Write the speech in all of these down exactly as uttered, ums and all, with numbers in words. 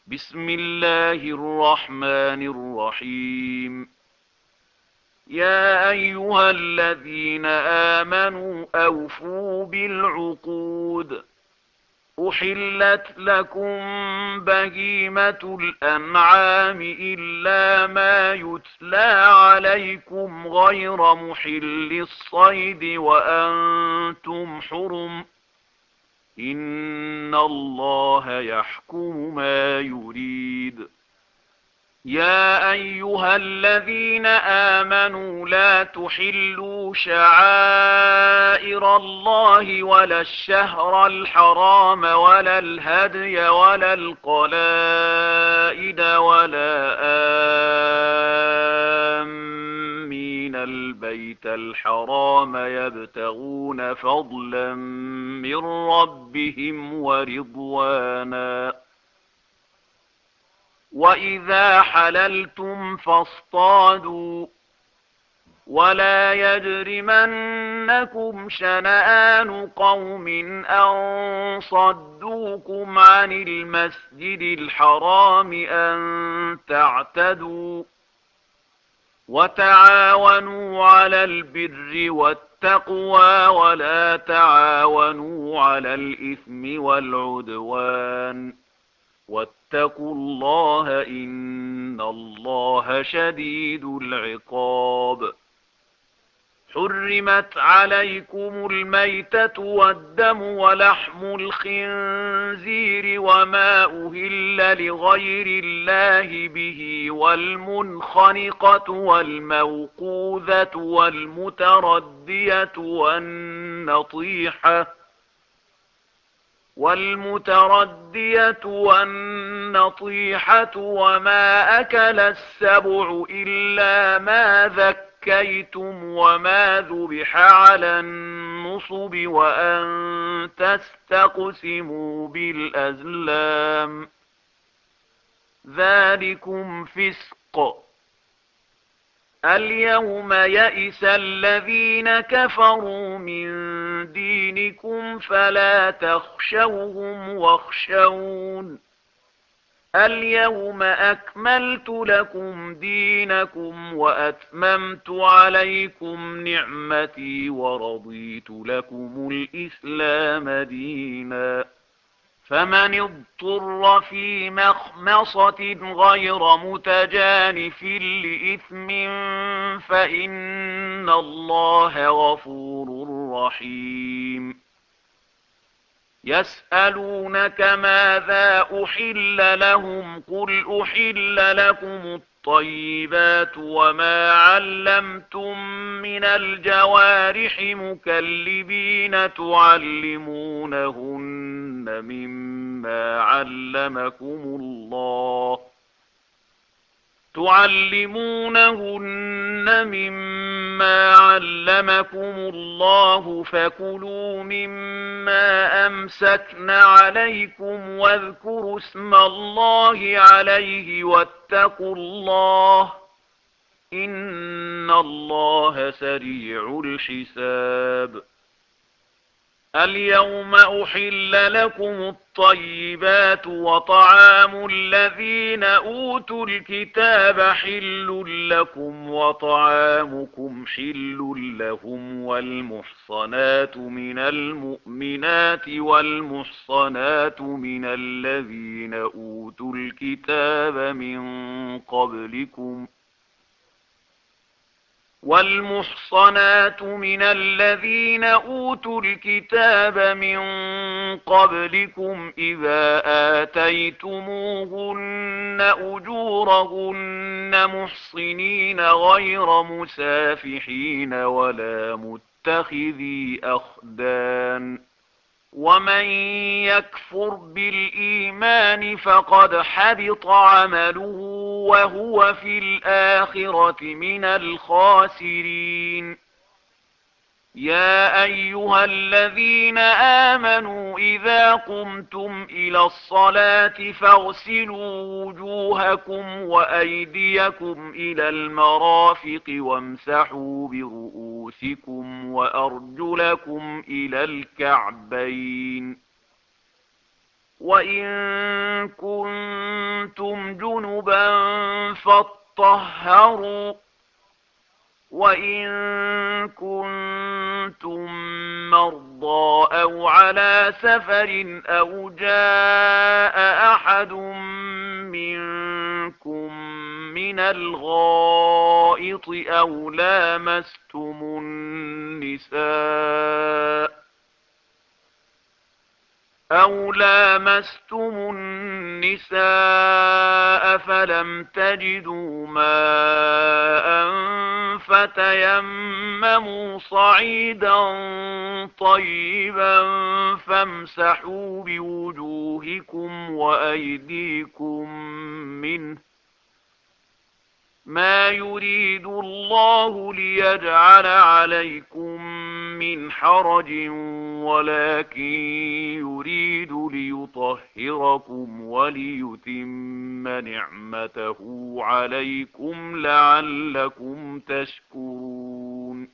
بسم الله الرحمن الرحيم. يا أيها الذين آمنوا أوفوا بالعقود. أحلت لكم بهيمة الأنعام إلا ما يتلى عليكم غير محل الصيد وأنتم حرم. إن الله يحكم ما يريد. يا أيها الذين آمنوا لا تحلوا شعائر الله ولا الشهر الحرام ولا الهدي ولا القلائد ولا آمين البيت الحرام يبتغون فضلا من ربهم ورضوانا. وإذا حللتم فاصطادوا ولا يجرمنكم شنآن قوم أن صدوكم عن المسجد الحرام أن تعتدوا. وتعاونوا على البر والتقوى ولا تعاونوا على الإثم والعدوان. واتقوا الله إن الله شديد العقاب. حرمت عليكم الميتة والدم ولحم الخنزير وما أهل لغير الله به والمنخنقة والموقوذة والمتردية والنطيحة والمتردية والنطيحة وما أكل السبع إلا ما ذكيتم وما ذبح على النصب وأن تستقسموا بالأزلام. ذلكم فسق. اليوم يئس الذين كفروا من دينكم فلا تخشوهم واخشون. اليوم أكملت لكم دينكم وأتممت عليكم نعمتي ورضيت لكم الإسلام دينا. فمن اضطر في مخمصة غير متجانف لإثم فإن الله غفور رحيم. يسألونك ماذا أحل لهم قل أحل لكم الطيبات وما علمتم من الجوارح مكلبين تعلمونهن مما علمكم الله تعلمونهن مما علمكم الله فكلوا مما أمسكن عليكم واذكروا اسم الله عليه واتقوا الله إن الله سريع الحساب. اليوم أحل لكم الطيبات وطعام الذين أوتوا الكتاب حل لكم وطعامكم حل لهم والمحصنات من المؤمنات والمحصنات من الذين أوتوا الكتاب من قبلكم والمحصنات من الذين أوتوا الكتاب من قبلكم إذا آتيتموهن أجورهن محصنين غير مسافحين ولا متخذي أخدان. ومن يكفر بالإيمان فقد حبط عمله وهو في الآخرة من الخاسرين. يا أيها الذين آمنوا إذا قمتم إلى الصلاة فاغسلوا وجوهكم وأيديكم إلى المرافق وامسحوا برؤوسكم وأرجلكم إلى الكعبين. وإن كنتم كنتم جنبا فاطهروا وإن كنتم مرضى أو على سفر أو جاء أحد منكم من الغائط أو لامستم النساء أو لامستم النساء فلم تجدوا ماء فتيمموا صعيدا طيبا فامسحوا بوجوهكم وأيديكم منه ما يريد الله ليجعل عليكم من حرج ولكن يريد ليطهركم وليتم نعمته عليكم لعلكم تشكرون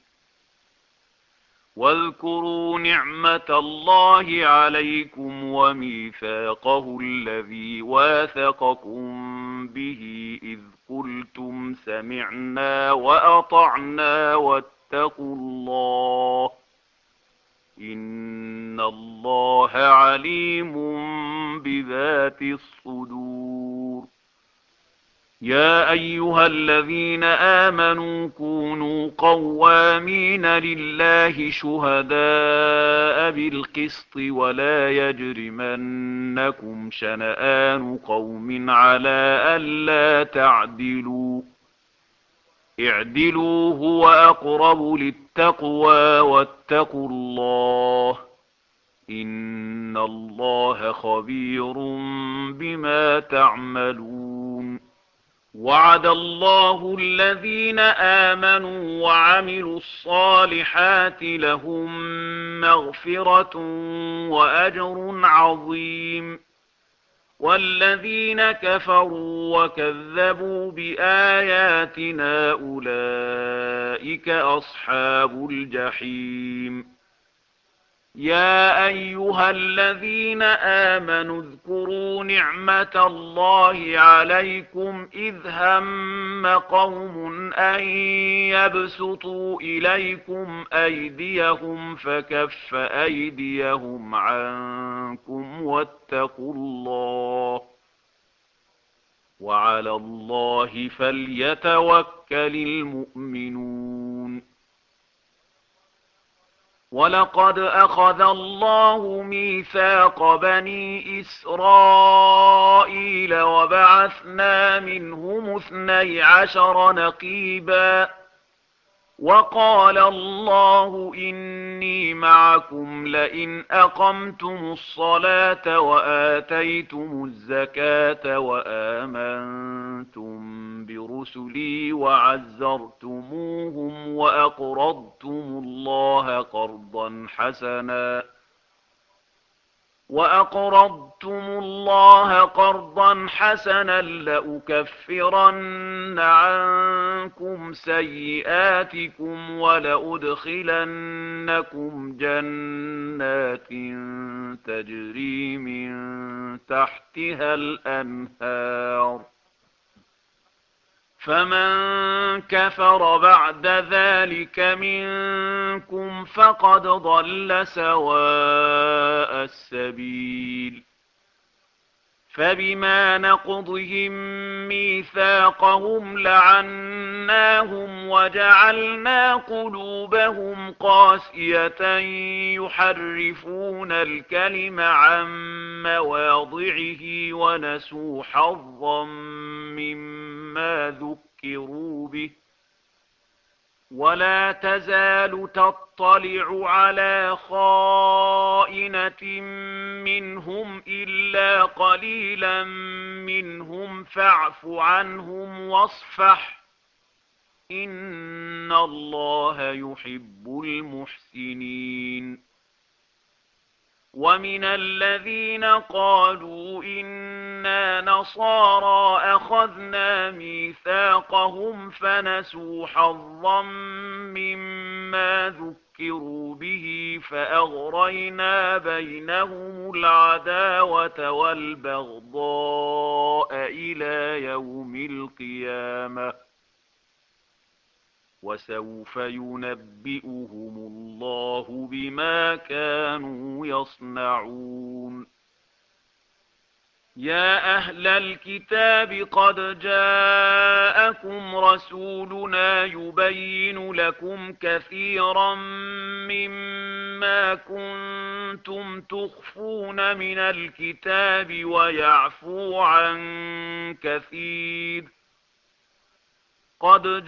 واذكروا نعمة الله عليكم وميثاقه الذي واثقكم به إذ قلتم سمعنا وأطعنا واتقوا الله إن الله عليم بذات الصدور يا أيها الذين آمنوا كونوا قوامين لله شهداء بالقسط ولا يجرمنكم شنآن قوم على ألا تعدلوا اعدلوا هو أقرب للتقوى واتقوا الله إن الله خبير بما تعملون وعد الله الذين آمنوا وعملوا الصالحات لهم مغفرة وأجر عظيم والذين كفروا وكذبوا بآياتنا أولئك أصحاب الجحيم يا أيها الذين آمنوا اذكروا نعمة الله عليكم إذ هم قوم أن يبسطوا إليكم أيديهم فكف أيديهم عنكم واتقوا الله وعلى الله فليتوكل المؤمنون ولقد أخذ الله ميثاق بني إسرائيل وبعثنا منهم اثني عشر نقيبا وقال الله إني معكم لئن أقمتم الصلاة وآتيتم الزكاة وآمنتم برسلي وعزرتموهم وأقرضتم الله قرضا حسنا وأقرضتم الله قرضا حسنا لأكفرن عنكم سيئاتكم ولأدخلنكم جنات تجري من تحتها الأنهار فمن كفر بعد ذلك منكم فقد ضل سواء السبيل فبما نقضهم ميثاقهم لعناهم وجعلنا قلوبهم قاسية يحرفون الكلم عن مواضعه ونسوا حظا مما ذكروا به ولا تزال تطلع على خائنة منهم إلا قليلا منهم فاعف عنهم واصفح إن الله يحب المحسنين ومن الذين قالوا إنا نصارى أخذنا ميثاقهم فنسوا حظا مما ذكروا به فأغرينا بينهم العداوة والبغضاء إلى يوم القيامة وسوف ينبئهم الله بما كانوا يصنعون. يا أهل الكتاب قد جاءكم رسولنا يبين لكم كثيرا مما كنتم تخفون من الكتاب ويعفو عن كثير. قد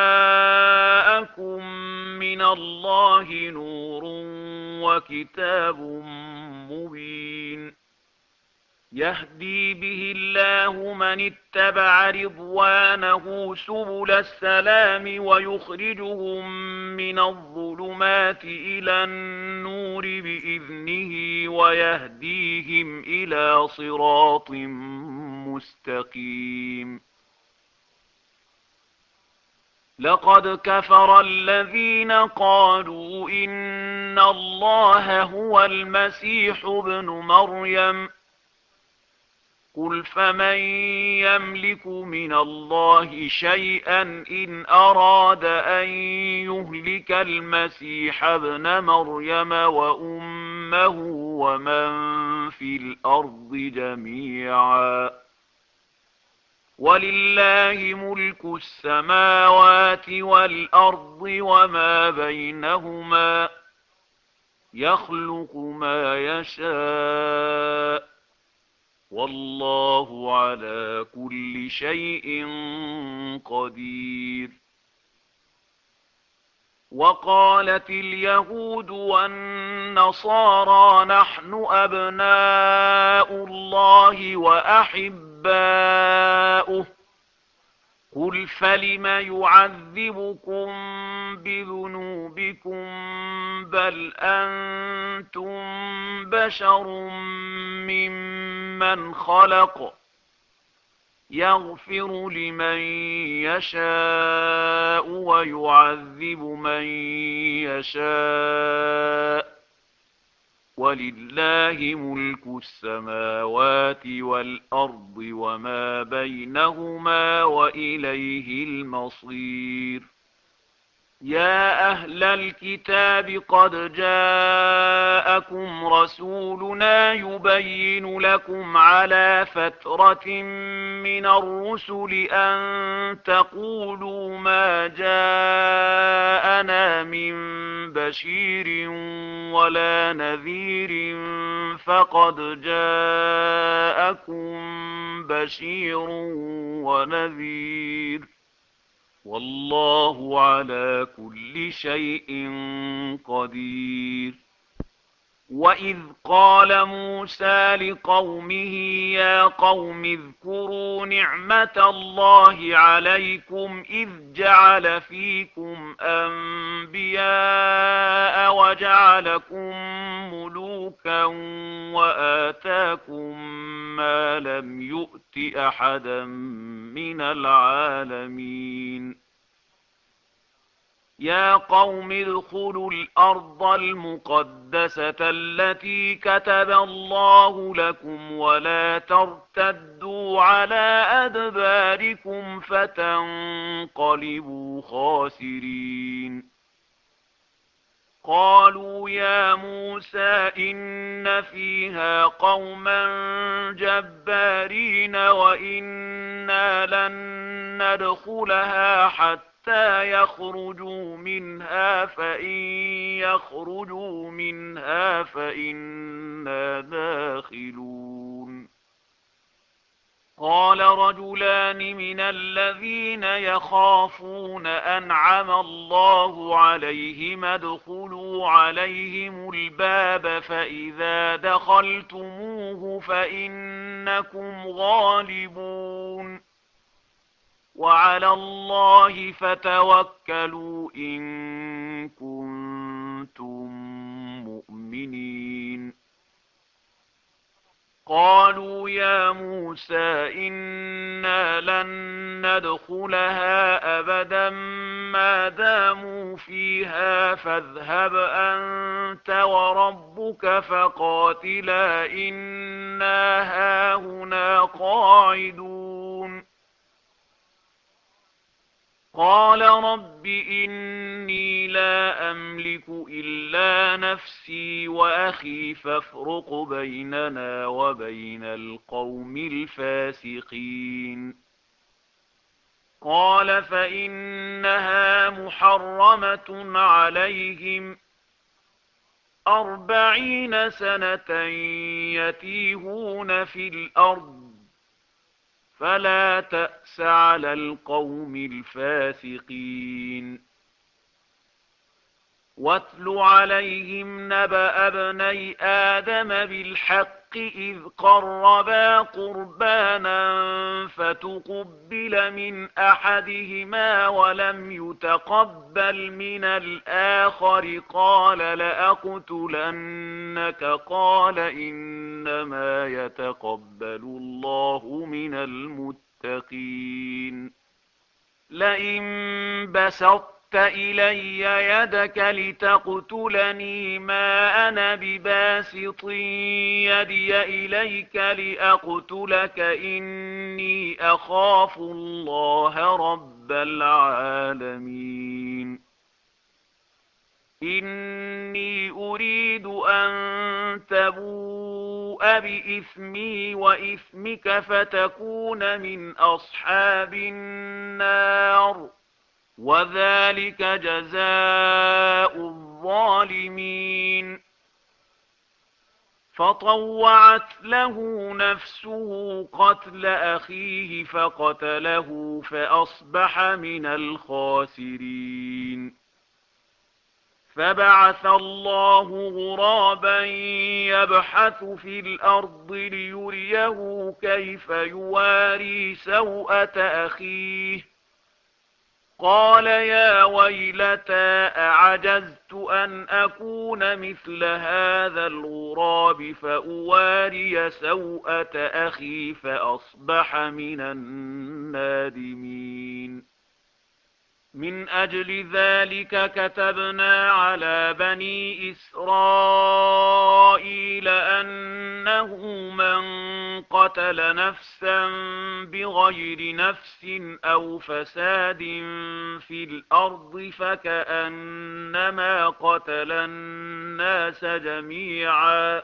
جاءكم من الله نور وكتاب مبين يهدي به الله من اتبع رضوانه سبل السلام ويخرجهم من الظلمات إلى النور بإذنه ويهديهم إلى صراط مستقيم. لقد كفر الذين قالوا إن الله هو المسيح ابن مريم قل فمن يملك من الله شيئا إن أراد أن يهلك المسيح ابن مريم وأمه ومن في الأرض جميعا ولله ملك السماوات والأرض وما بينهما يخلق ما يشاء والله على كل شيء قدير. وقالت اليهود والنصارى نحن أبناء الله وأحباؤه قل فلم يعذبكم بذنوبكم بل أنتم بشر ممن خلق يغفر لمن يشاء ويعذب من يشاء ولله ملك السماوات والأرض وما بينهما وإليه المصير. يا أهل الكتاب قد جاءكم رسولنا يبين لكم على فترة من الرسل أن تقولوا ما جاءنا من بشير ولا نذير فقد جاءكم بشير ونذير والله على كل شيء قدير. وإذ قال موسى لقومه يا قوم اذكروا نعمة الله عليكم إذ جعل فيكم أنبياء وجعلكم ملوكا وآتاكم ما لم يؤت أحدا من العالمين. يا قوم ادخلوا الأرض المقدسة التي كتب الله لكم ولا ترتدوا على أدباركم فتنقلبوا خاسرين. قالوا يا موسى إن فيها قوما جبارين وإنا لن ندخلها حتى يخرجوا منها فإن يخرجوا منها فإنا داخلون. قال رجلان من الذين يخافون أنعم الله عليهم ادخلوا عليهم الباب فإذا دخلتموه فإنكم غالبون وعلى الله فتوكلوا إن كنتم مؤمنين. قالوا يا موسى إنا لن ندخلها أبدا ما داموا فيها فاذهب أنت وربك فقاتلا إنا هاهنا قاعدون. قال رب إني لا أملك إلا نفسي وأخي فافرق بيننا وبين القوم الفاسقين قال فإنها محرمة عليهم أربعين سنة يتيهون في الأرض فلا تأس على القوم الفاسقين واتل عليهم نبأ ابني آدم بالحق إذ قربا قربانا فتقبل من أحدهما ولم يتقبل من الآخر قال لأقتلنك قال إنما يتقبل الله من المتقين لئن بسطت إلي يدك لتقتلني ما أنا بباسط يدي إليك لأقتلك إني أخاف الله رب العالمين إني أريد أن تبوء بإثمي وإثمك فتكون من أصحاب النار وذلك جزاء الظالمين فطوعت له نفسه قتل أخيه فقتله فأصبح من الخاسرين فبعث الله غرابا يبحث في الأرض ليريه كيف يواري سوءة أخيه قال يا ويلتى أعجزت أن أكون مثل هذا الغراب فأواري سوءة أخي فأصبح من النادمين من أجل ذلك كتبنا على بني إسرائيل أنه من قتل نفسا بغير نفس أو فساد في الأرض فكأنما قتل الناس جميعا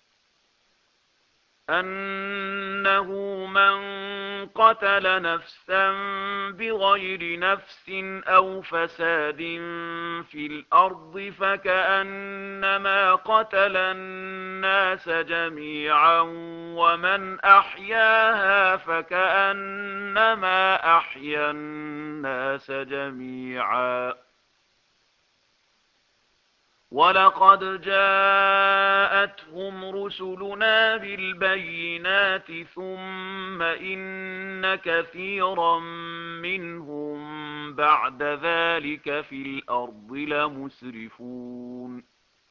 أنه من قتل نفسا بغير نفس أو فساد في الأرض فكأنما قتل الناس جميعا ومن أحياها فكأنما أحيا الناس جميعا ولقد جاءتهم رسلنا بالبينات ثم إن كثيرا منهم بعد ذلك في الأرض لمسرفون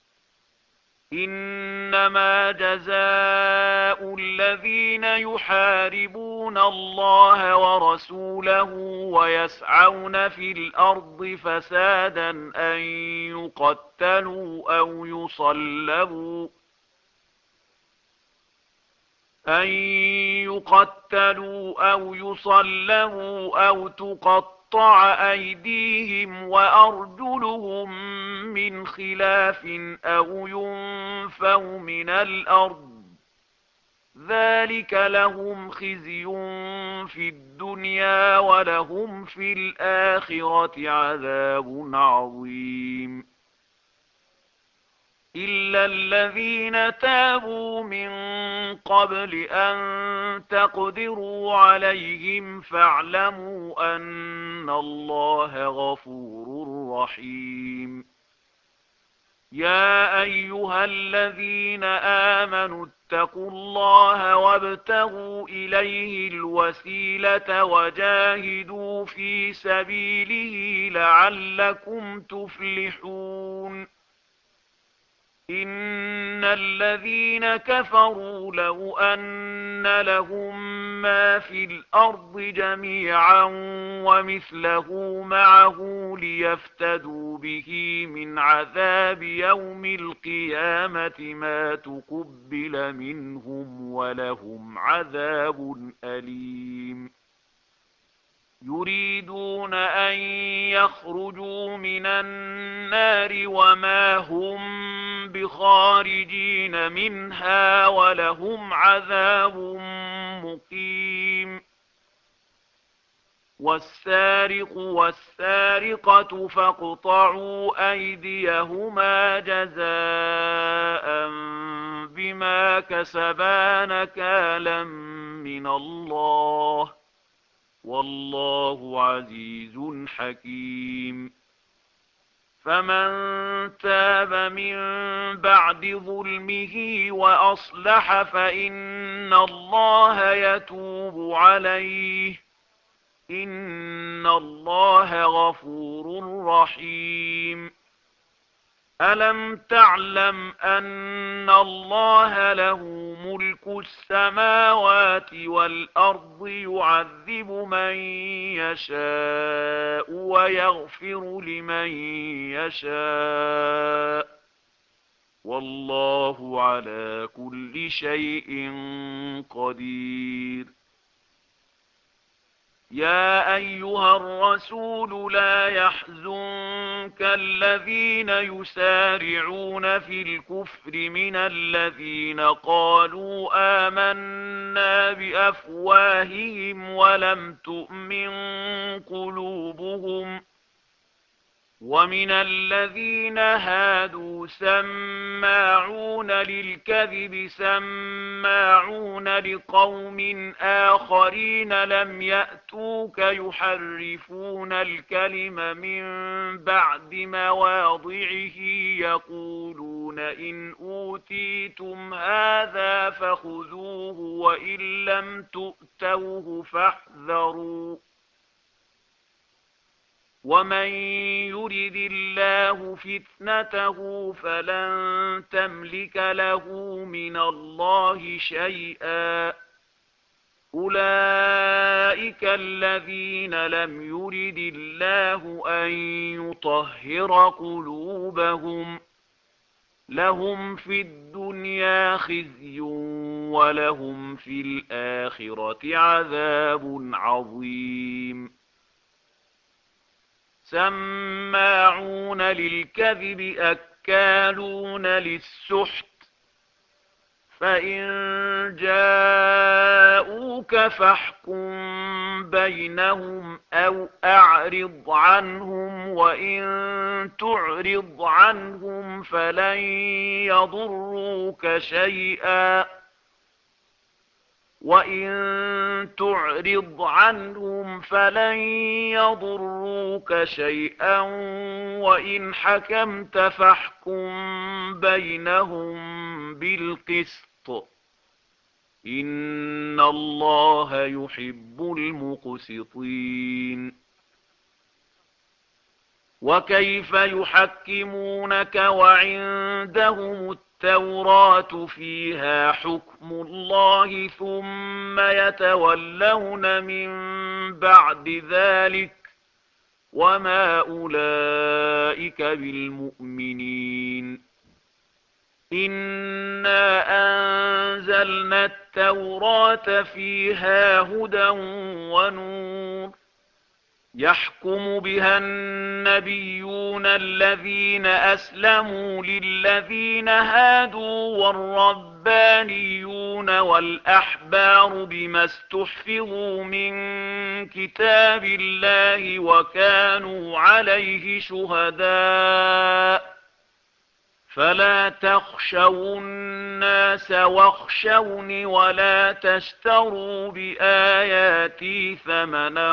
إنما جزاء الذين يحاربون الله ورسوله ويسعون في الأرض فسادا أن يقتلوا أو يصلبوا أن يقتلوا أو يصلبوا أو تقطع أيديهم وأرجلهم من خلاف أو ينفوا من الأرض ذلك لهم خزي في الدنيا ولهم في الآخرة عذاب عظيم إلا الذين تابوا من قبل أن تقدروا عليهم فاعلموا أن الله غفور رحيم يا أيها الذين آمنوا اتقوا الله وابتغوا إليه الوسيلة وجاهدوا في سبيله لعلكم تفلحون إن الذين كفروا لو أن لهم ما في الأرض جميعا ومثله معه ليفتدوا به من عذاب يوم القيامة ما تقبل منهم ولهم عذاب أليم يريدون أن يخرجوا من النار وما هم بخارجين منها ولهم عذاب مقيم والسارق والسارقة فاقطعوا أيديهما جزاء بما كسبا نكالا من الله والله عزيز حكيم فمن تاب من بعد ظلمه وأصلح فإن الله يتوب عليه إن الله غفور رحيم ألم تعلم أن الله له ملك السماوات والأرض يعذب من يشاء ويغفر لمن يشاء والله على كل شيء قدير يا أيها الرسول لا يحزنك الذين يسارعون في الكفر من الذين قالوا آمنا بأفواههم ولم تؤمن قلوبهم ومن الذين هادوا سماعون للكذب سماعون لقوم آخرين لم يأتوك يحرفون الكلم من بعد مواضعه يقولون إن أوتيتم هذا فخذوه وإن لم تؤتوه فاحذروا ومن يرد الله فتنته فلن تملك له من الله شيئا أولئك الذين لم يرد الله أن يطهر قلوبهم لهم في الدنيا خزي ولهم في الآخرة عذاب عظيم سماعون للكذب أكالون للسحت فإن جاءوك فاحكم بينهم أو أعرض عنهم وإن تعرض عنهم فلن يضروك شيئا وإن تعرض عنهم فلن يضروك شيئا وإن حكمت فاحكم بينهم بالقسط إن الله يحب المقسطين وكيف يحكمونك وعندهم التوراة فيها حكم الله ثم يتولون من بعد ذلك وما أولئك بالمؤمنين إنا أنزلنا التوراة فيها هدى ونور يحكم بها النبيون الذين أسلموا للذين هادوا والربانيون والأحبار بما استحفظوا من كتاب الله وكانوا عليه شهداء فلا تخشوا الناس واخشوني ولا تشتروا بآياتي ثمنا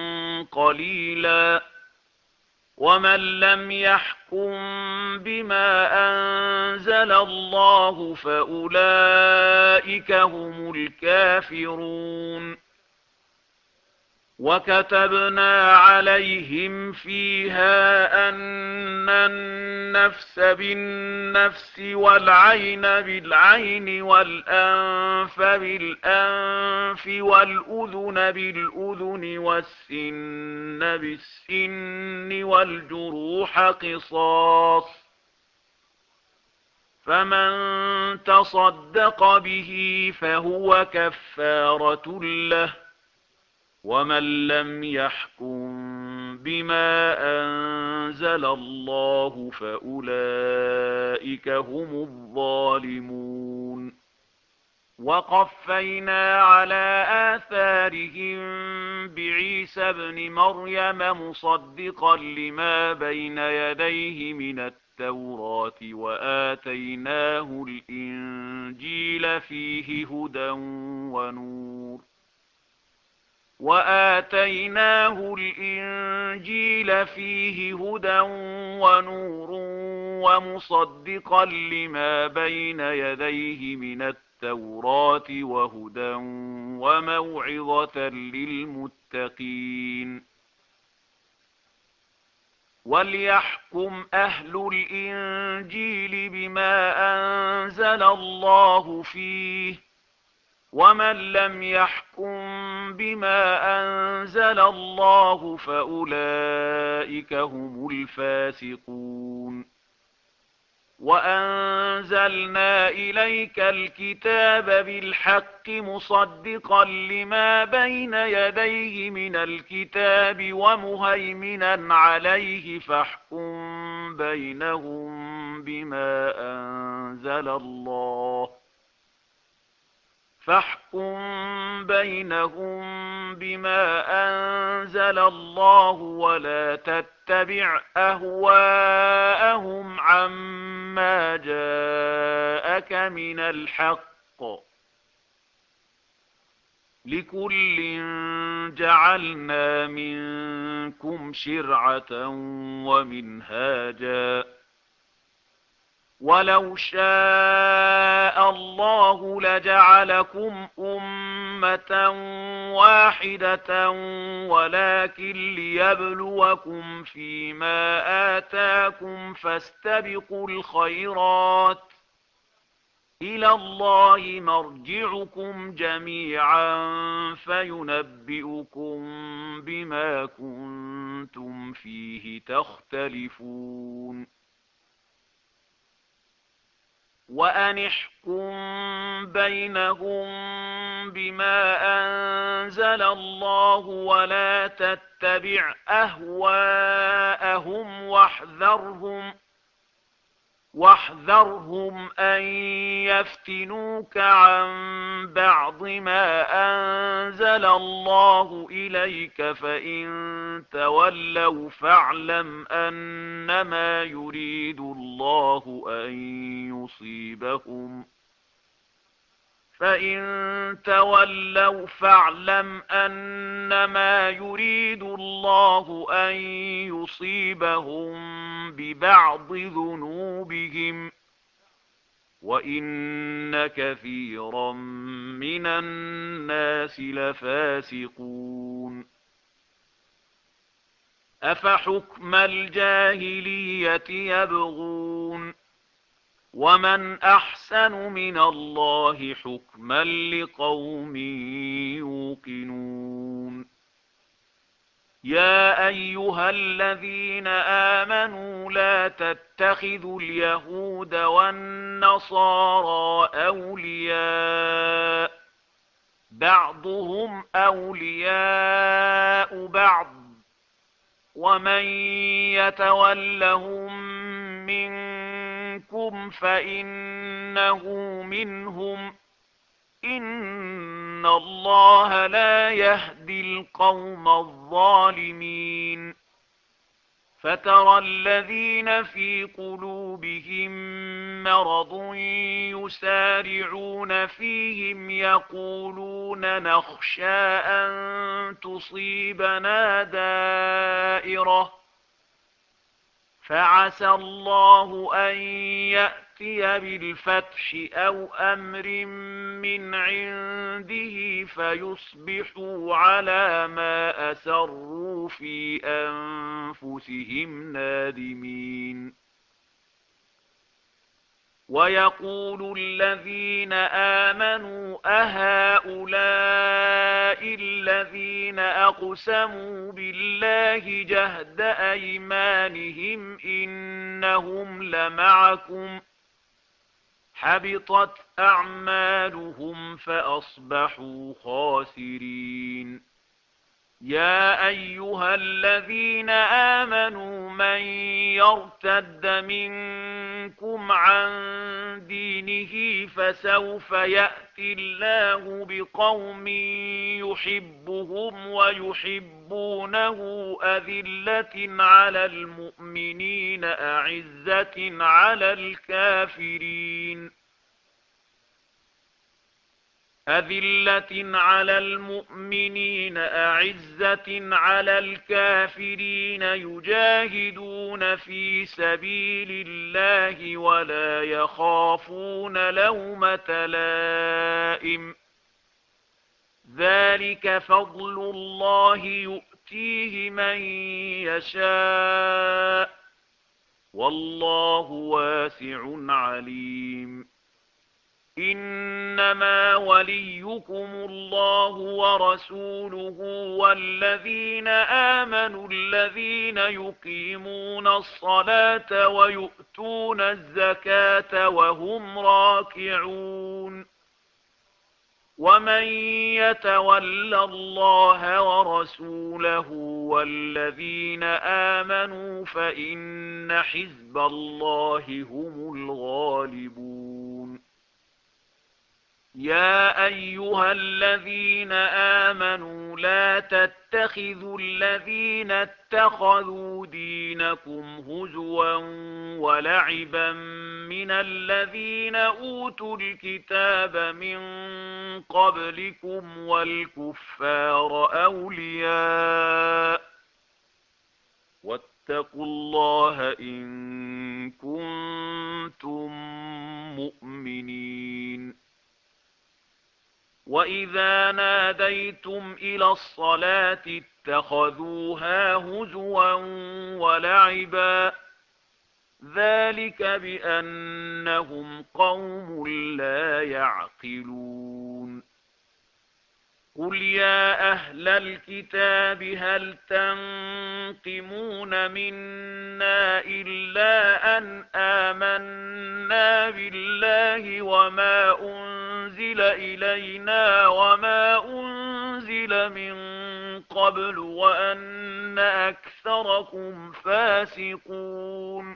قليلا ومن لم يحكم بما أنزل الله فأولئك هم الكافرون وكتبنا عليهم فيها أن النفس بالنفس والعين بالعين والأنف بالأنف والأذن بالأذن والسن بالسن والجروح قصاص فمن تصدق به فهو كفارة له ومن لم يحكم بما أنزل الله فأولئك هم الظالمون. وقفينا على آثارهم بعيسى ابن مريم مصدقا لما بين يديه من التوراة وآتيناه الإنجيل فيه هدى ونور وآتيناه الإنجيل فيه هدى ونور ومصدقا لما بين يديه من التوراة وهدى وموعظة للمتقين. وليحكم أهل الإنجيل بما أنزل الله فيه ومن لم يحكم بما أنزل الله فأولئك هم الفاسقون. وأنزلنا إليك الكتاب بالحق مصدقا لما بين يديه من الكتاب ومهيمنا عليه فاحكم بينهم بما أنزل الله فاحكم بينهم بما أنزل الله ولا تتبع أهواءهم عما جاءك من الحق. لكل جعلنا منكم شرعة ومنهاجا ولو شاء الله لجعلكم أمة واحدة ولكن ليبلوكم فيما آتاكم فاستبقوا الخيرات إلى الله مرجعكم جميعا فينبئكم بما كنتم فيه تختلفون. وأن احكم بينهم بما أنزل الله ولا تتبع أهواءهم واحذرهم واحذرهم أن يفتنوك عن بعض ما أنزل الله إليك فإن تولوا فاعلم أنما يريد الله أن يصيبهم فإن تولوا فاعلم أنما يريد الله أن يصيبهم ببعض ذنوبهم وإن كثيرا من الناس لفاسقون. أفحكم الجاهلية يبغون ومن أحسن من الله حكما لقوم يوقنون. يا أيها الذين آمنوا لا تتخذوا اليهود والنصارى أولياء بعضهم أولياء بعض ومن يتولهم منكم فإنه منهم إن الله لا يهدي القوم الظالمين. فترى الذين في قلوبهم مرض يسارعون فيهم يقولون نخشى أن تصيبنا دائرة فعسى الله أن يأتي بالفتح أو أمر من عنده فيصبحوا على ما أسروا في أنفسهم نادمين. ويقول الذين آمنوا أهؤلاء الذين أقسموا بالله جهد أيمانهم إنهم لمعكم حبطت أعمالهم فأصبحوا خاسرين. يا أيها الذين آمنوا من يرتد منكم عن دينه فسوف يأتي الله بقوم يحبهم ويحبونه أذلة على المؤمنين أعزة على الكافرين أذلة على المؤمنين أعزة على الكافرين يجاهدون في سبيل الله ولا يخافون لومة لائم ذلك فضل الله يؤتيه من يشاء والله واسع عليم إنما وليكم الله ورسوله والذين آمنوا الذين يقيمون الصلاة ويؤتون الزكاة وهم راكعون ومن يتول الله ورسوله والذين آمنوا فإن حزب الله هم الغالبون يا أيها الذين آمنوا لا تتخذوا الذين اتخذوا دينكم هزوا ولعبا من الذين أوتوا الكتاب من قبلكم والكفار أولياء واتقوا الله إن كنتم مؤمنين وإذا ناديتم إلى الصلاة اتخذوها هزوا ولعبا ذلك بأنهم قوم لا يعقلون قل يا أهل الكتاب هل تنقمون منا إلا أن آمنا بالله وما أنزل إلينا وما أنزل من قبل وأن أكثركم فاسقون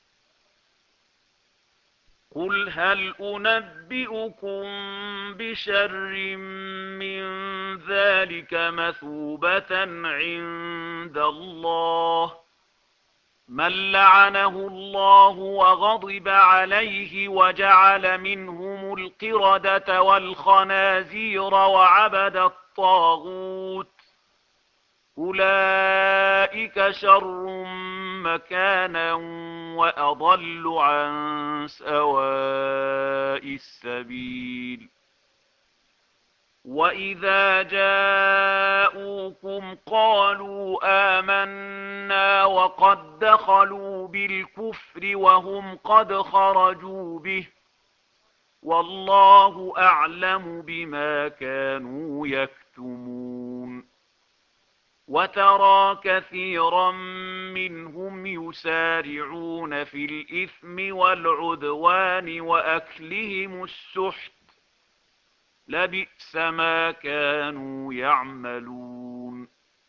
قل هل أنبئكم بشر من ذلك مثوبة عند الله من لعنه الله وغضب عليه وجعل منهم القردة والخنازير وعبد الطاغوت أولئك شر مكانا وأضل عن سواء السبيل وإذا جاءوكم قالوا آمنا وقد دخلوا بالكفر وهم قد خرجوا به والله أعلم بما كانوا يكتمون وترى كثيرا منهم يسارعون في الإثم والعدوان وأكلهم السحت لبئس ما كانوا يعملون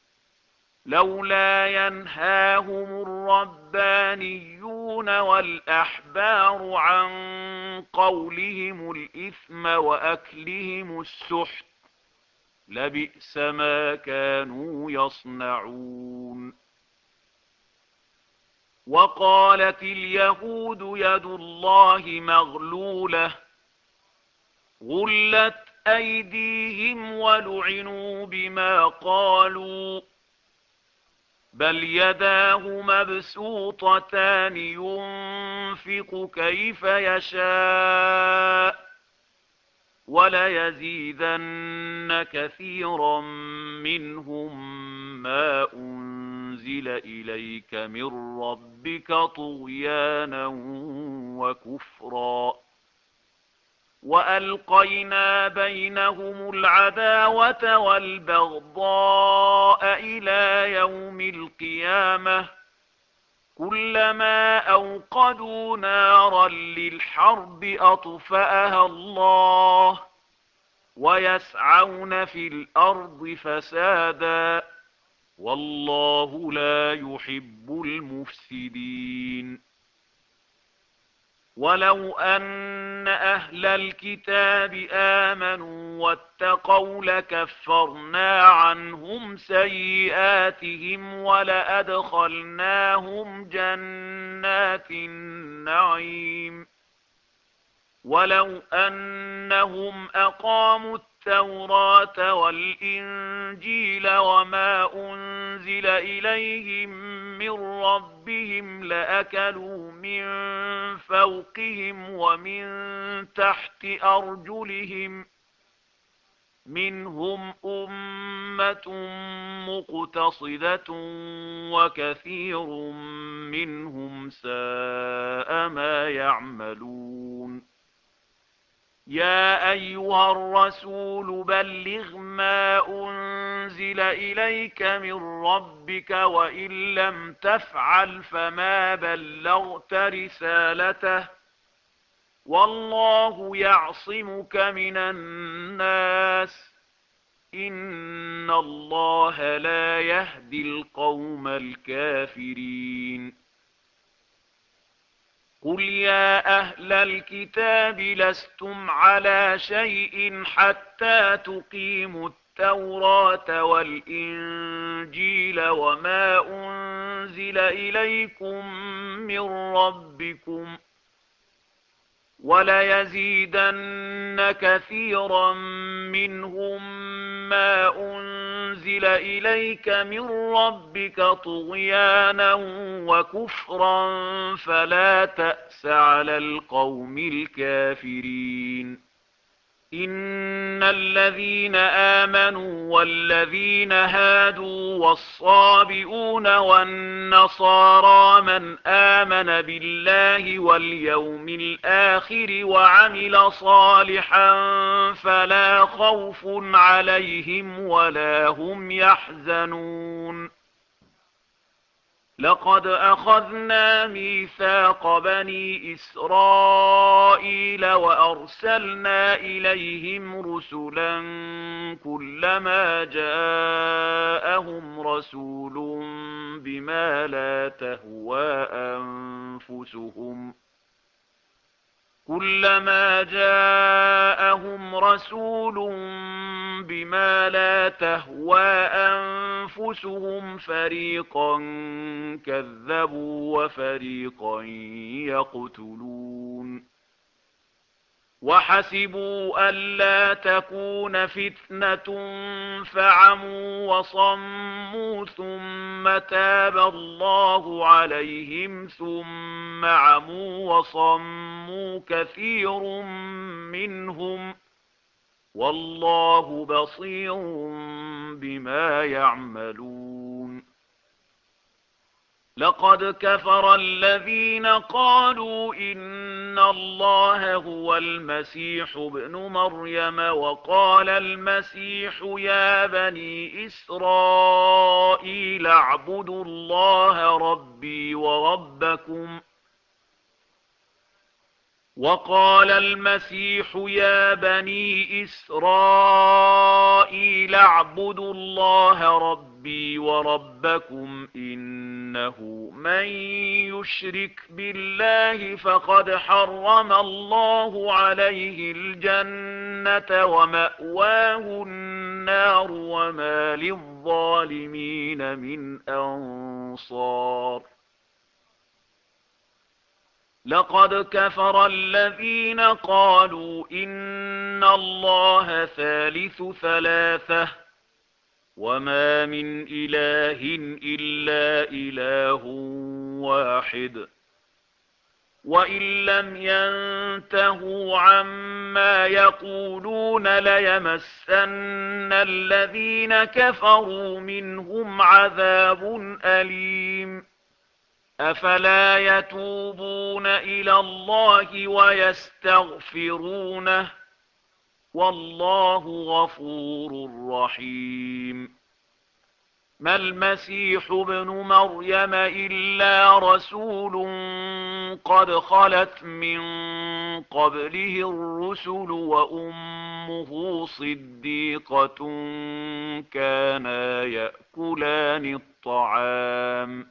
لولا ينهاهم الربانيون والأحبار عن قولهم الإثم وأكلهم السحت لبئس ما كانوا يصنعون وقالت اليهود يد الله مغلولة غلت أيديهم ولعنوا بما قالوا بل يداه مبسوطتان ينفق كيف يشاء وليزيدن كثيرا منهم ما أنزل إليك من ربك طغيانا وكفرا وألقينا بينهم العداوة والبغضاء إلى يوم القيامة كلما أوقدوا نارا للحرب أطفأها الله ويسعون في الأرض فسادا والله لا يحب المفسدين. ولو أن أهل الكتاب آمنوا واتقوا لكفرنا عنهم سيئاتهم ولأدخلناهم جنات النعيم. ولو أنهم أقاموا التوراة والإنجيل وما أنزل إليهم من ربهم لأكلوا من فوقهم ومن تحت أرجلهم منهم أمة مقتصدة وكثير منهم ساء ما يعملون. يا أيها الرسول بلغ ما أنزل إليك من ربك وإن لم تفعل فما بلغت رسالته والله يعصمك من الناس إن الله لا يهدي القوم الكافرين. قل يا أهل الكتاب لستم على شيء حتى تقيموا التوراة والإنجيل وما أنزل إليكم من ربكم وليزيدن كثيرا منهم ما أنزل إليك من ربك طغيانا وكفرا فلا تأس على القوم الكافرين. إن الذين آمنوا والذين هادوا والصابئون والنصارى من آمن بالله واليوم الآخر وعمل صالحا فلا خوف عليهم ولا هم يحزنون. لقد أخذنا ميثاق بني إسرائيل وأرسلنا إليهم رسلا كلما جاءهم رسول بما لا تهوى أنفسهم كلما جاءهم رسول بما لا تهوى أنفسهم فريقا كذبوا وفريقا يقتلون. وحسبوا ألا تكون فتنة فعموا وصموا ثم تاب الله عليهم ثم عموا وصموا كثير منهم والله بصير بما يعملون. لقد كفر الذين قالوا إن الله هو المسيح ابن مريم وقال المسيح يا بني إسرائيل اعبدوا الله ربي وربكم وقال المسيح يا بني إسرائيل اعبدوا الله ربي وربكم إنه من يشرك بالله فقد حرم الله عليه الجنة ومأواه النار وما للظالمين من أنصار. لقد كفر الذين قالوا إن الله ثالث ثلاثة وما من إله إلا إله واحد وإن لم ينتهوا عما يقولون ليمسن الذين كفروا منهم عذاب أليم. أفلا يتوبون إلى الله ويستغفرونه والله غفور رحيم. ما المسيح ابن مريم إلا رسول قد خلت من قبله الرسل وأمه صديقة كانا يأكلان الطعام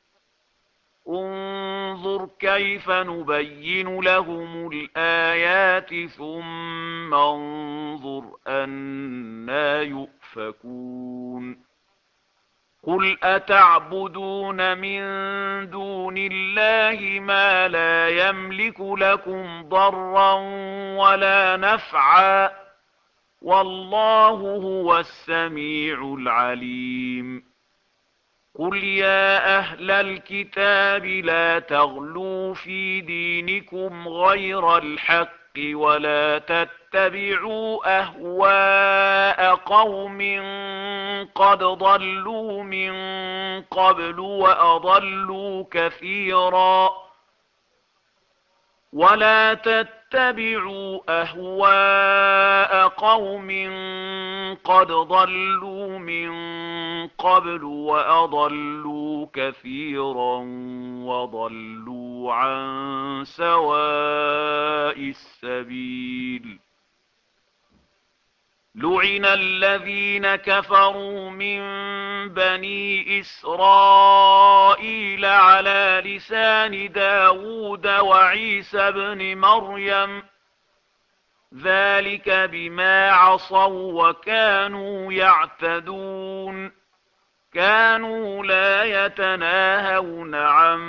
انظر كيف نبين لهم الآيات ثم انظر أنى يؤفكون قل أتعبدون من دون الله ما لا يملك لكم ضرا ولا نفعا والله هو السميع العليم قل يا أهل الكتاب لا تغلوا في دينكم غير الحق ولا تتبعوا أهواء قوم قد ضلوا من قبل وأضلوا كثيرا ولا تتبعوا أهواء قوم قد ضلوا من قبل وأضلوا كثيرا وضلوا عن سواء السبيل لعن الذين كفروا من بني إسرائيل على لسان داود وعيسى بن مريم ذلك بما عصوا وكانوا يعتدون كانوا لا يتناهون عن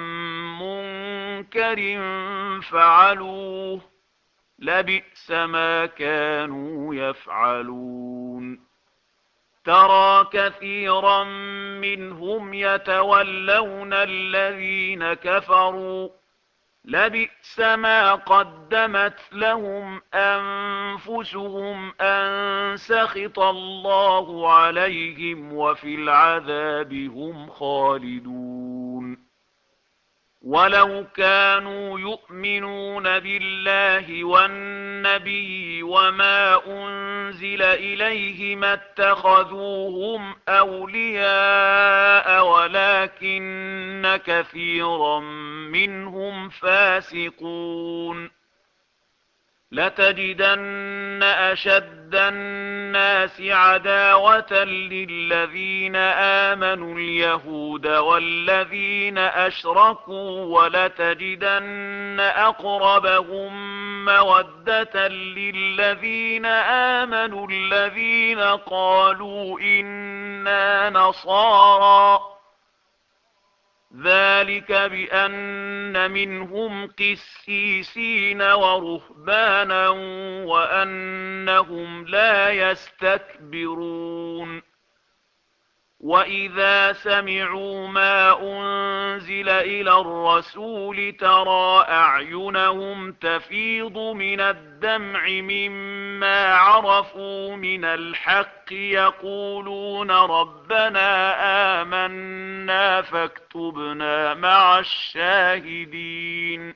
منكر فعلوه لبئس ما كانوا يفعلون ترى كثيرا منهم يتولون الذين كفروا لبئس ما قدمت لهم أنفسهم أن سخط الله عليهم وفي العذاب هم خالدون ولو كانوا يؤمنون بالله والنبي وما أنزل إليه ما اتخذوهم أولياء ولكن كثيرا منهم فاسقون لتجدن أشد الناس عداوة للذين آمنوا اليهود والذين أشركوا ولتجدن أقربهم مودة للذين آمنوا الذين قالوا إنا نصارى ذلك بأن منهم قسيسين ورهبانا وأنهم لا يستكبرون وإذا سمعوا ما أنزل إلى الرسول ترى أعينهم تفيض من الدمع مما عرفوا من الحق يقولون ربنا آمنا فاكتبنا مع الشاهدين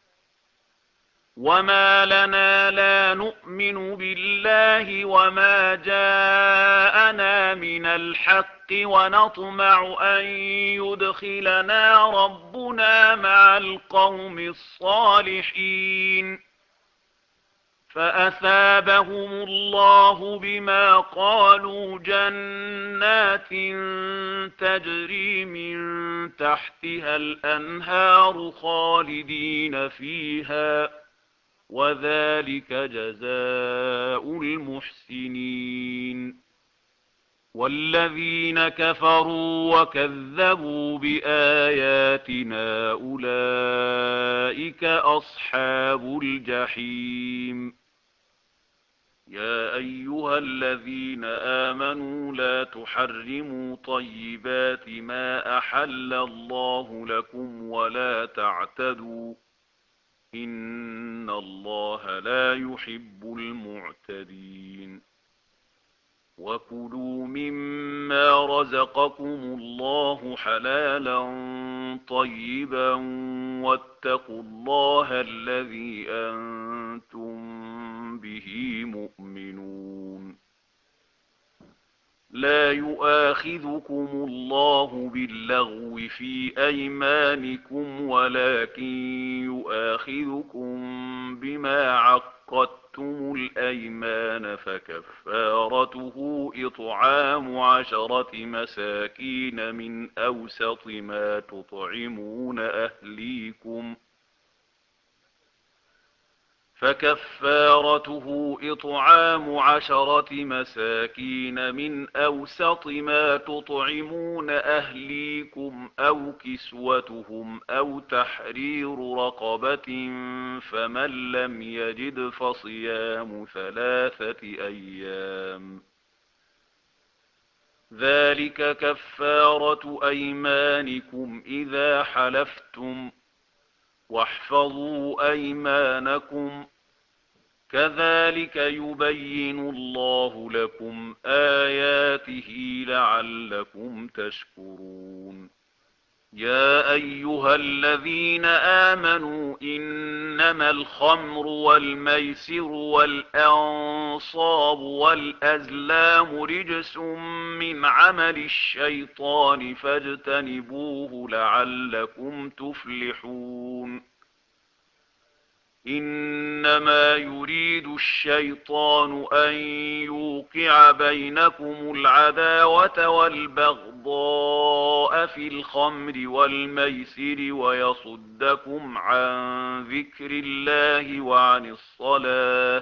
وما لنا لا نؤمن بالله وما جاءنا من الحق ونطمع أن يدخلنا ربنا مع القوم الصالحين فأثابهم الله بما قالوا جنات تجري من تحتها الأنهار خالدين فيها وذلك جزاء المحسنين والذين كفروا وكذبوا بآياتنا أولئك أصحاب الجحيم يا أيها الذين آمنوا لا تحرموا طيبات ما أحل الله لكم ولا تعتدوا إن الله لا يحب المعتدين وكلوا مما رزقكم الله حلالا طيبا واتقوا الله الذي أنتم به مؤمنون لا يؤاخذكم الله باللغو في أيمانكم ولكن يؤاخذكم بما عقدتم الأيمان فكفارته إطعام عشرة مساكين من أوسط ما تطعمون أهليكم فكفارته إطعام عشرة مساكين من أوسط ما تطعمون أهليكم أو كسوتهم أو تحرير رقبة فمن لم يجد فصيام ثلاثة أيام ذلك كفارة أيمانكم إذا حلفتم واحفظوا أيمانكم كذلك يبين الله لكم آياته لعلكم تشكرون يا أيها الذين آمنوا إنما الخمر والميسر والأنصاب والأزلام رجس من عمل الشيطان فاجتنبوه لعلكم تفلحون إنما يريد الشيطان أن يوقع بينكم العداوة والبغضاء في الخمر والميسر ويصدكم عن ذكر الله وعن الصلاة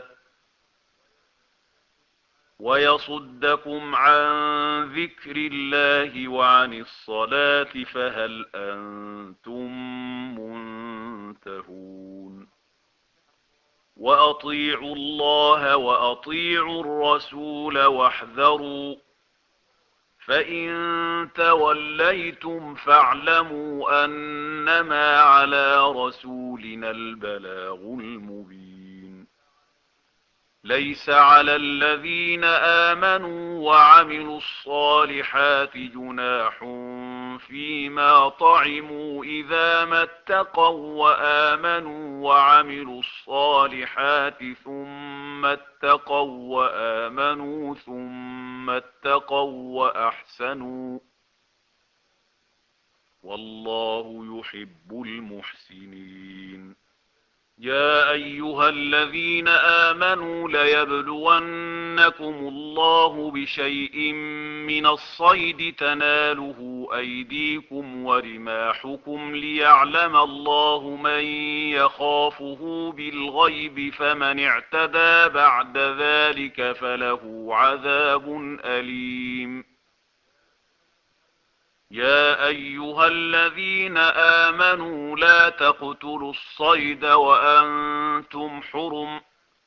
ويصدكم عن ذكر الله وعن الصلاة فهل أنتم منتهون وأطيعوا الله وأطيعوا الرسول واحذروا فإن توليتم فاعلموا أنما على رسولنا البلاغ المبين ليس على الذين آمنوا وعملوا الصالحات جناح فيما طعموا إذا ما اتقوا وآمنوا وعملوا الصالحات ثم اتقوا وآمنوا ثم اتقوا وأحسنوا والله يحب المحسنين يا أيها الذين آمنوا ليبلونكم الله بشيء من الصيد تناله أيديكم ورماحكم ليعلم الله من يخافه بالغيب فمن اعتدى بعد ذلك فله عذاب أليم يا أيها الذين آمنوا لا تقتلوا الصيد وأنتم حرم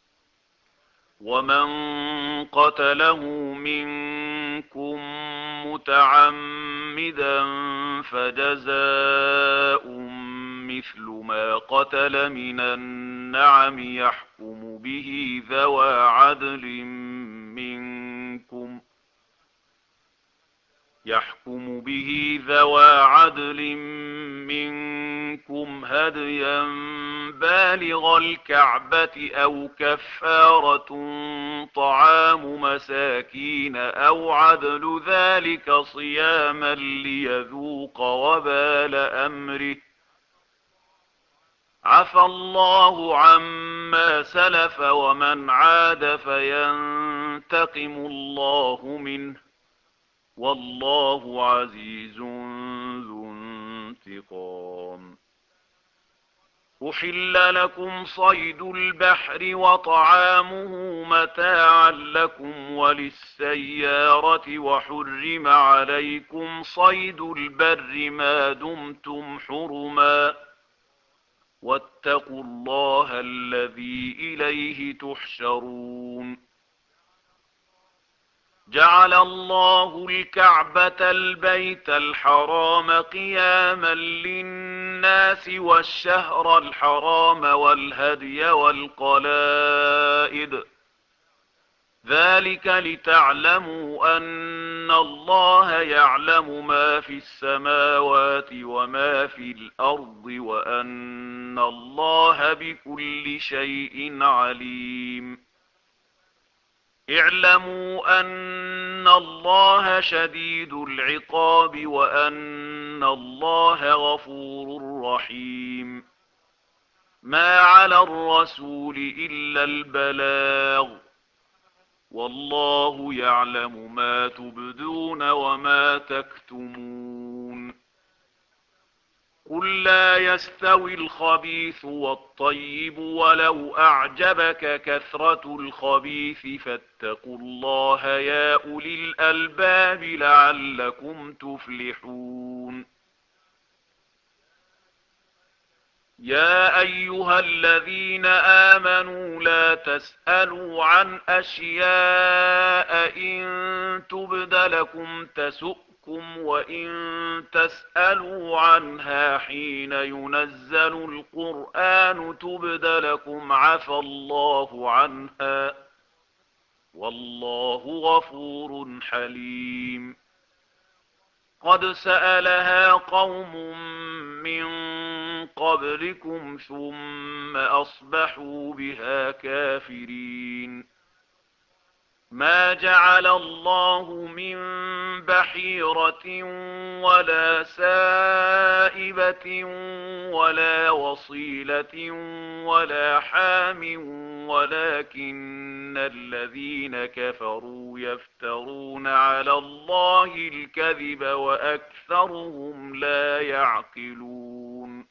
ومن قتله منكم متعمدا فجزاء مثل ما قتل من النعم يحكم به ذوى عدل منكم يحكم به ذوى عدل منكم هديا بالغ الكعبة أو كفارة طعام مساكين أو عدل ذلك صياما ليذوق وبال أمره عفى الله عما سلف ومن عاد فينتقم الله منه والله عزيز ذو انتقام أحل لكم صيد البحر وطعامه متاعا لكم وللسيارة وحرم عليكم صيد البر ما دمتم حرما واتقوا الله الذي إليه تحشرون جعل الله الكعبة البيت الحرام قياما للناس والشهر الحرام والهدي والقلائد ذلك لتعلموا أن الله يعلم ما في السماوات وما في الأرض وأن الله بكل شيء عليم اعلموا أن الله شديد العقاب وأن الله غفور رحيم. ما على الرسول إلا البلاغ، والله يعلم ما تبدون وما تكتمون. قل لا يستوي الخبيث والطيب ولو أعجبك كثرة الخبيث فاتقوا الله يا أولي الألباب لعلكم تفلحون. يا أيها الذين آمنوا لا تسألوا عن أشياء إن تبد لكم تسؤكم وإن تسألوا عنها حين ينزل القرآن تبد لكم عفى الله عنها، والله غفور حليم. قد سألها قوم من قبلكم ثم أصبحوا بها كافرين. ما جعل الله من بحيرة ولا سائبة ولا وصيلة ولا حام ولكن الذين كفروا يفترون على الله الكذب وأكثرهم لا يعقلون.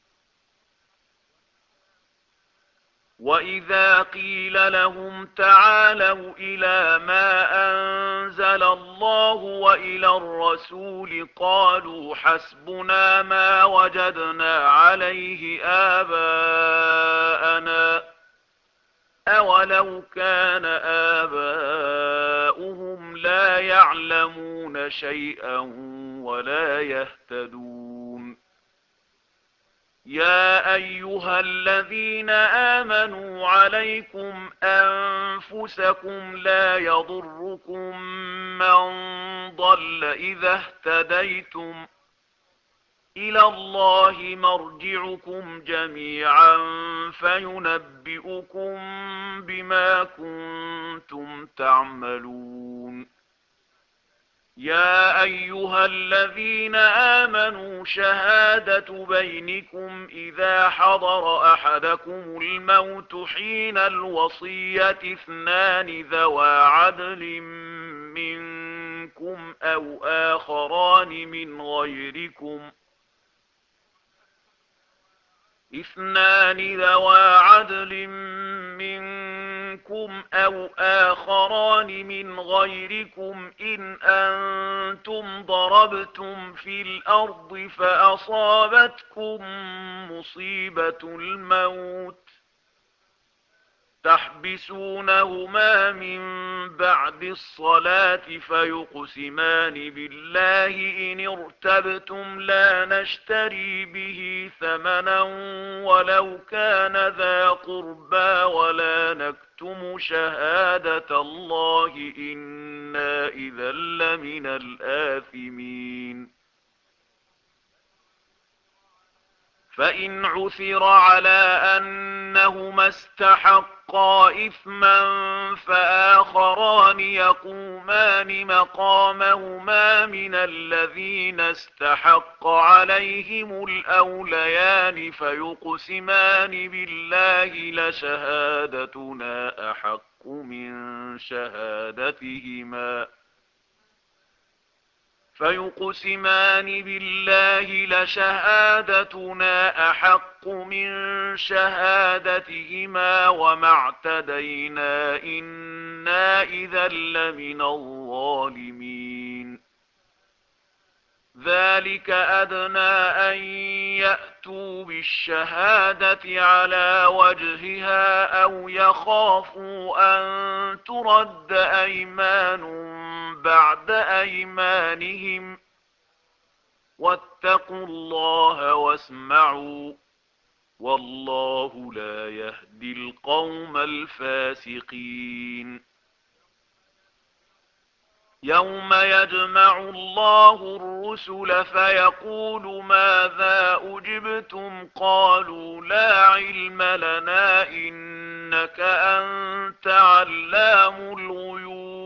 وإذا قيل لهم تعالوا إلى ما أنزل الله وإلى الرسول قالوا حسبنا ما وجدنا عليه آباءنا أولو كان آباؤهم لا يعلمون شيئا ولا يهتدون. يا أيها الذين آمنوا عليكم أنفسكم لا يضركم من ضل إذا اهتديتم إلى الله مرجعكم جميعا فينبئكم بما كنتم تعملون. يا أيها الذين آمنوا شهادة بينكم إذا حضر أحدكم الموت حين الوصية اثنان ذوى عدل منكم أو آخران من غيركم اثنان ذوى عدل منكم أو آخران من غيركم إن أنتم ضربتم في الأرض فأصابتكم مصيبة الموت تحبسونهما من بعد الصلاة فيقسمان بالله إن ارتبتم لا نشتري به ثمنا ولو كان ذا قربى ولا نكتم شهادة الله إنا إذا لمن الآثمين. فإن عثر على أنهما استحقا إثما فآخران يقومان مقامهما من الذين استحق عليهم الأوليان فيقسمان بالله لشهادتنا أحق من شهادتهما فيقسمان بالله لشهادتنا أحق من شهادتهما وما اعتدينا إنا إذا لمن الظالمين. ذلك أدنى أن يأتوا بالشهادة على وجهها أو يخافوا أن ترد أيمان بعد أيمانهم واتقوا الله واسمعوا والله لا يهدي القوم الفاسقين. يوم يجمع الله الرسل فيقول ماذا أجبتم قالوا لا علم لنا إنك أنت علام الغيوب.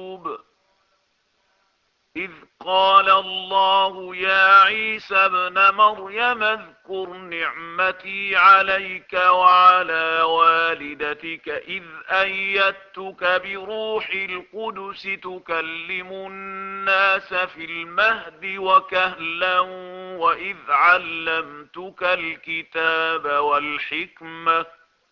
إذ قال الله يا عيسى ابن مريم اذكر نعمتي عليك وعلى والدتك إذ أيدتك بروح القدس تكلم الناس في المهد وكهلا وإذ علمتك الكتاب والحكمة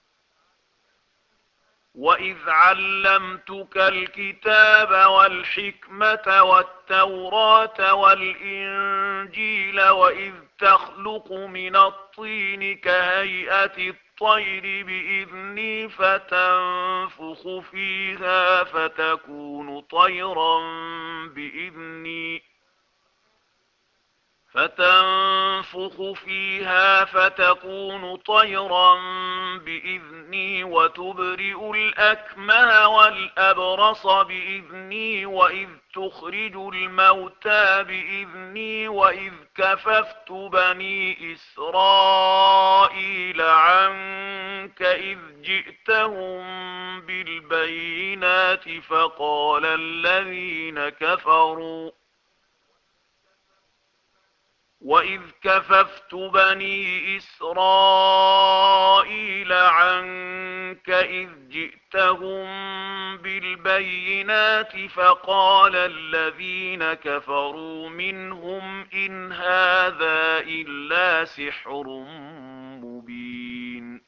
وإذ علمتك الكتاب والحكمة والتوراة والإنجيل وإذ تخلق من الطين كهيئة الطير بإذني فتنفخ فيها فتكون طيرا بإذني فتنفخ فيها فتكون طيرا بإذني وتبرئ الأكمه والأبرص بإذني وإذ تخرج الموتى بإذني وإذ كففت بني إسرائيل عنك إذ جئتهم بالبينات فقال الذين كفروا وإذ كففت بني إسرائيل عنك إذ جئتهم بالبينات فقال الذين كفروا منهم إن هذا إلا سحر مبين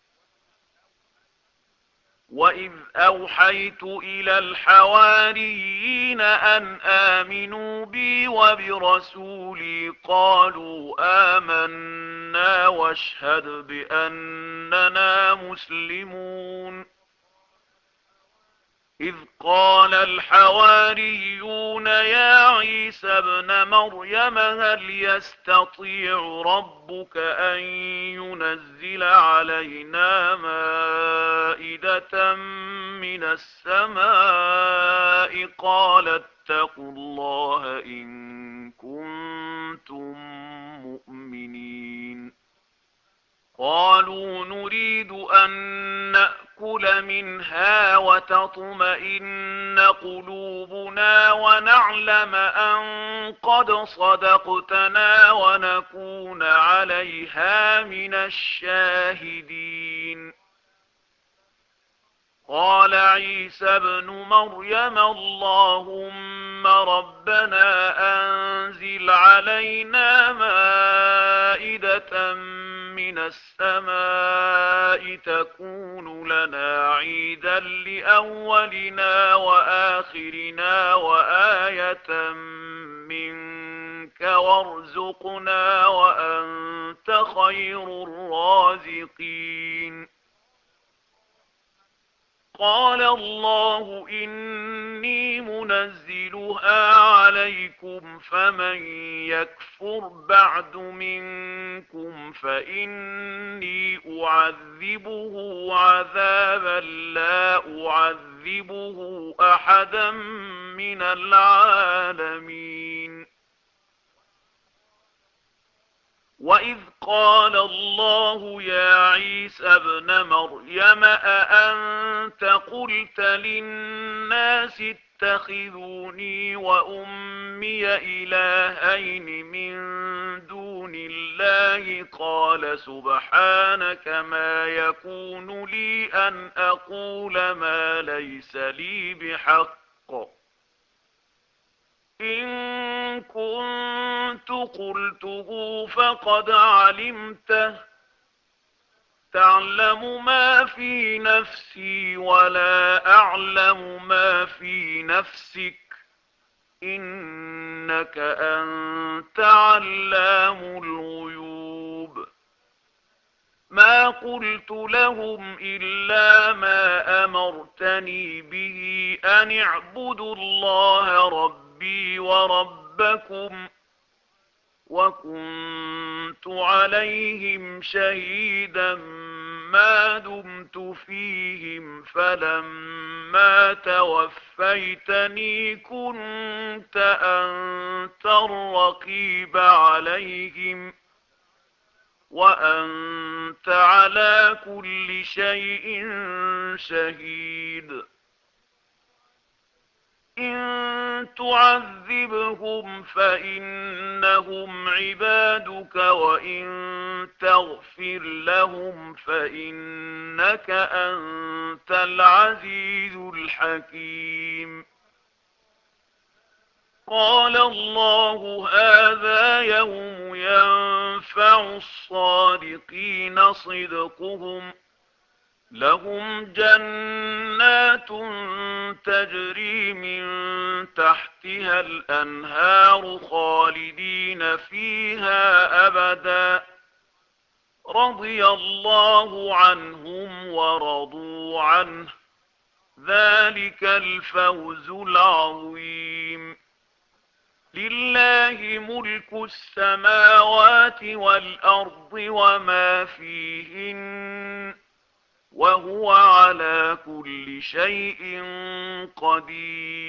وإذ أوحيت إلى الحواريين أن آمنوا بي وبرسولي قالوا آمنا واشهد بأننا مسلمون إذ قال الحواريون يا عيسى ابن مريم هل يستطيع ربك أن ينزل علينا مائدة من السماء قال اتقوا الله إن كنتم مؤمنين قالوا نريد أن نأكل منها وتطمئن قلوبنا ونعلم أن قد صدقتنا ونكون عليها من الشاهدين قال عيسى ابن مريم اللهم ربنا أنزل علينا مائدة من السماء تكون لنا عيدا لأولنا وآخرنا وآية منك وارزقنا وأنت خير الرازقين قال الله إني منزلها عليكم فمن يكفر بعد منكم فإني أعذبه عذابا لا أعذبه أحدا من العالمين وإذ قال الله يا عيسى ابن مريم أأنت قلت للناس اتخذوني وأمي إلهين من دون الله قال سبحانك ما يكون لي أن أقول ما ليس لي بحق إن كنت قلته فقد علمته تعلم ما في نفسي ولا أعلم ما في نفسك إنك أنت علام الغيوب ما قلت لهم إلا ما أمرتني به أن اعبدوا الله ربي وربكم وكنت عليهم شهيدا ما دمت فيهم فلما توفيتني كنت أنت الرقيب عليهم وأنت على كل شيء شهيد إن تعذبهم فإنهم عبادك وإن تغفر لهم فإنك أنت العزيز الحكيم. قال الله هذا يوم ينفع الصادقين صدقهم، لهم جنات تجري من تحتها الأنهار خالدين فيها أبدا، رضي الله عنهم ورضوا عنه، ذلك الفوز العظيم. لله ملك السماوات والأرض وما فيهن، وهو على كل شيء قدير.